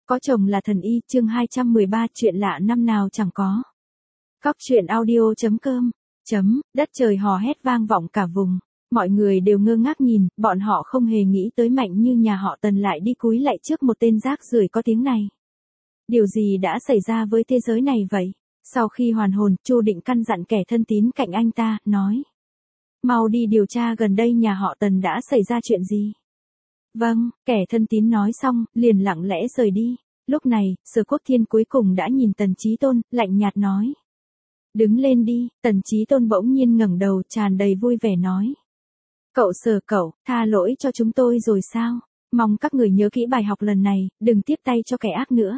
Có chồng là thần y, chương 213, chuyện lạ năm nào chẳng có. Cóc truyện audio.com. Đất trời hò hét vang vọng cả vùng. Mọi người đều ngơ ngác nhìn, bọn họ không hề nghĩ tới Mạnh Như nhà họ Tần lại đi cúi lạy trước một tên rác rưởi có tiếng này. Điều gì đã xảy ra với thế giới này vậy? Sau khi hoàn hồn, Chu Định căn dặn kẻ thân tín cạnh anh ta, nói: mau đi điều tra gần đây nhà họ Tần đã xảy ra chuyện gì. Vâng, kẻ thân tín nói xong, liền lặng lẽ rời đi. Lúc này, Sở Quốc Thiên cuối cùng đã nhìn Tần Chí Tôn, lạnh nhạt nói: đứng lên đi. Tần Chí Tôn bỗng nhiên ngẩng đầu, tràn đầy vui vẻ nói: cậu Sở cậu, tha lỗi cho chúng tôi rồi sao? Mong các người nhớ kỹ bài học lần này, đừng tiếp tay cho kẻ ác nữa.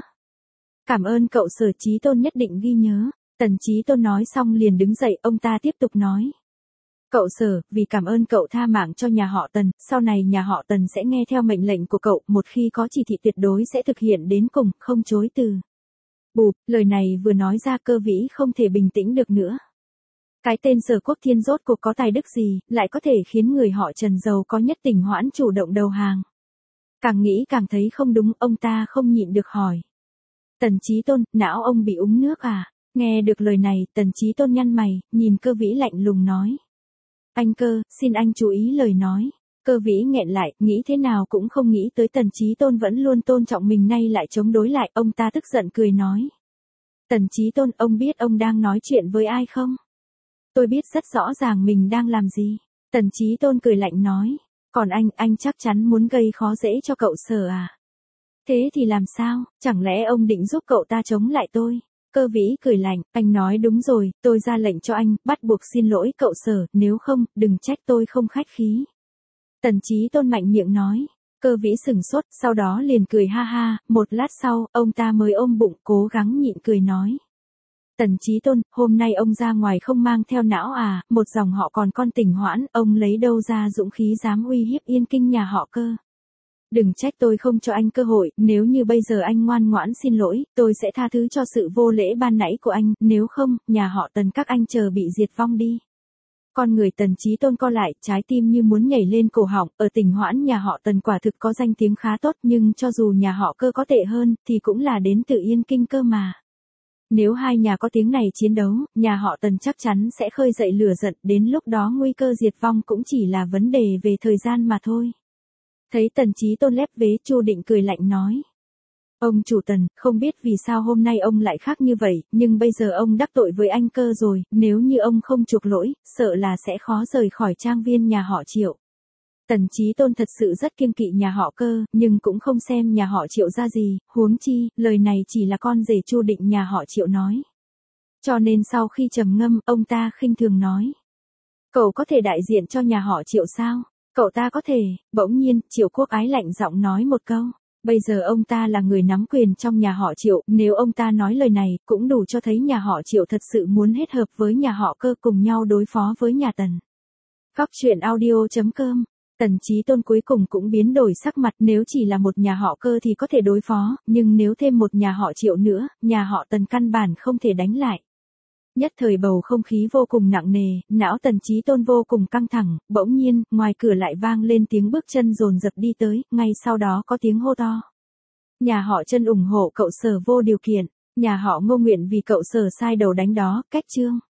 Cảm ơn cậu Sở. Chí Tôn nhất định ghi nhớ. Tần Chí Tôn nói xong liền đứng dậy, ông ta tiếp tục nói: cậu Sở, vì cảm ơn cậu tha mạng cho nhà họ Tần, sau này nhà họ Tần sẽ nghe theo mệnh lệnh của cậu, một khi có chỉ thị tuyệt đối sẽ thực hiện đến cùng, không chối từ. Bụp, lời này vừa nói ra Cơ Vĩ không thể bình tĩnh được nữa. Cái tên Sở Quốc Thiên rốt cuộc có tài đức gì, lại có thể khiến người họ Trần giàu có nhất Tỉnh Hoãn chủ động đầu hàng. Càng nghĩ càng thấy không đúng, ông ta không nhịn được hỏi: Tần Chí Tôn, não ông bị úng nước à? Nghe được lời này, Tần Chí Tôn nhăn mày, nhìn Cơ Vĩ lạnh lùng nói: anh Cơ, xin anh chú ý lời nói. Cơ Vĩ nghẹn lại, nghĩ thế nào cũng không nghĩ tới Tần Chí Tôn vẫn luôn tôn trọng mình nay lại chống đối lại, ông ta tức giận cười nói: Tần Chí Tôn, ông biết ông đang nói chuyện với ai không? Tôi biết rất rõ ràng mình đang làm gì. Tần Chí Tôn cười lạnh nói: còn anh chắc chắn muốn gây khó dễ cho cậu Sở à? Thế thì làm sao, chẳng lẽ ông định giúp cậu ta chống lại tôi? Cơ Vĩ cười lạnh: anh nói đúng rồi, tôi ra lệnh cho anh, bắt buộc xin lỗi cậu Sở, nếu không, đừng trách tôi không khách khí. Tần Chí Tôn mạnh miệng nói. Cơ Vĩ sừng sốt, sau đó liền cười ha ha, một lát sau, ông ta mới ôm bụng, cố gắng nhịn cười nói: Tần Chí Tôn, hôm nay ông ra ngoài không mang theo não à, một dòng họ còn con Tỉnh Hoãn, ông lấy đâu ra dũng khí dám uy hiếp Yên Kinh nhà họ Cơ? Đừng trách tôi không cho anh cơ hội, nếu như bây giờ anh ngoan ngoãn xin lỗi, tôi sẽ tha thứ cho sự vô lễ ban nãy của anh, nếu không, nhà họ Tần các anh chờ bị diệt vong đi. Con người Tần Chí Tôn co lại, trái tim như muốn nhảy lên cổ họng, ở Tỉnh Hoãn nhà họ Tần quả thực có danh tiếng khá tốt, nhưng cho dù nhà họ Cơ có tệ hơn, thì cũng là đến từ Yên Kinh cơ mà. Nếu hai nhà có tiếng này chiến đấu, nhà họ Tần chắc chắn sẽ khơi dậy lửa giận, đến lúc đó nguy cơ diệt vong cũng chỉ là vấn đề về thời gian mà thôi. Thấy Tần Chí Tôn lép vế, Chu Định cười lạnh nói: ông chủ Tần, không biết vì sao hôm nay ông lại khác như vậy, nhưng bây giờ ông đắc tội với anh Cơ rồi, nếu như ông không chuộc lỗi, sợ là sẽ khó rời khỏi trang viên nhà họ Triệu. Tần Chí Tôn thật sự rất kiêng kỵ nhà họ Cơ, nhưng cũng không xem nhà họ Triệu ra gì, huống chi, lời này chỉ là con rể Chu Định nhà họ Triệu nói. Cho nên sau khi trầm ngâm, ông ta khinh thường nói: cậu có thể đại diện cho nhà họ Triệu sao? Cậu ta có thể. Bỗng nhiên, Triệu Quốc Ái lạnh giọng nói một câu. Bây giờ ông ta là người nắm quyền trong nhà họ Triệu, nếu ông ta nói lời này, cũng đủ cho thấy nhà họ Triệu thật sự muốn hết hợp với nhà họ Cơ cùng nhau đối phó với nhà Tần. Cóc truyện audio.com. Tần Chí Tôn cuối cùng cũng biến đổi sắc mặt, nếu chỉ là một nhà họ Cơ thì có thể đối phó, nhưng nếu thêm một nhà họ Triệu nữa, nhà họ Tần căn bản không thể đánh lại. Nhất thời bầu không khí vô cùng nặng nề, não Tần Chí Tôn vô cùng căng thẳng, bỗng nhiên, ngoài cửa lại vang lên tiếng bước chân dồn dập đi tới, ngay sau đó có tiếng hô to. Nhà họ Trân ủng hộ cậu Sở vô điều kiện, nhà họ Ngô nguyện vì cậu Sở sai đầu đánh đó, cách chương.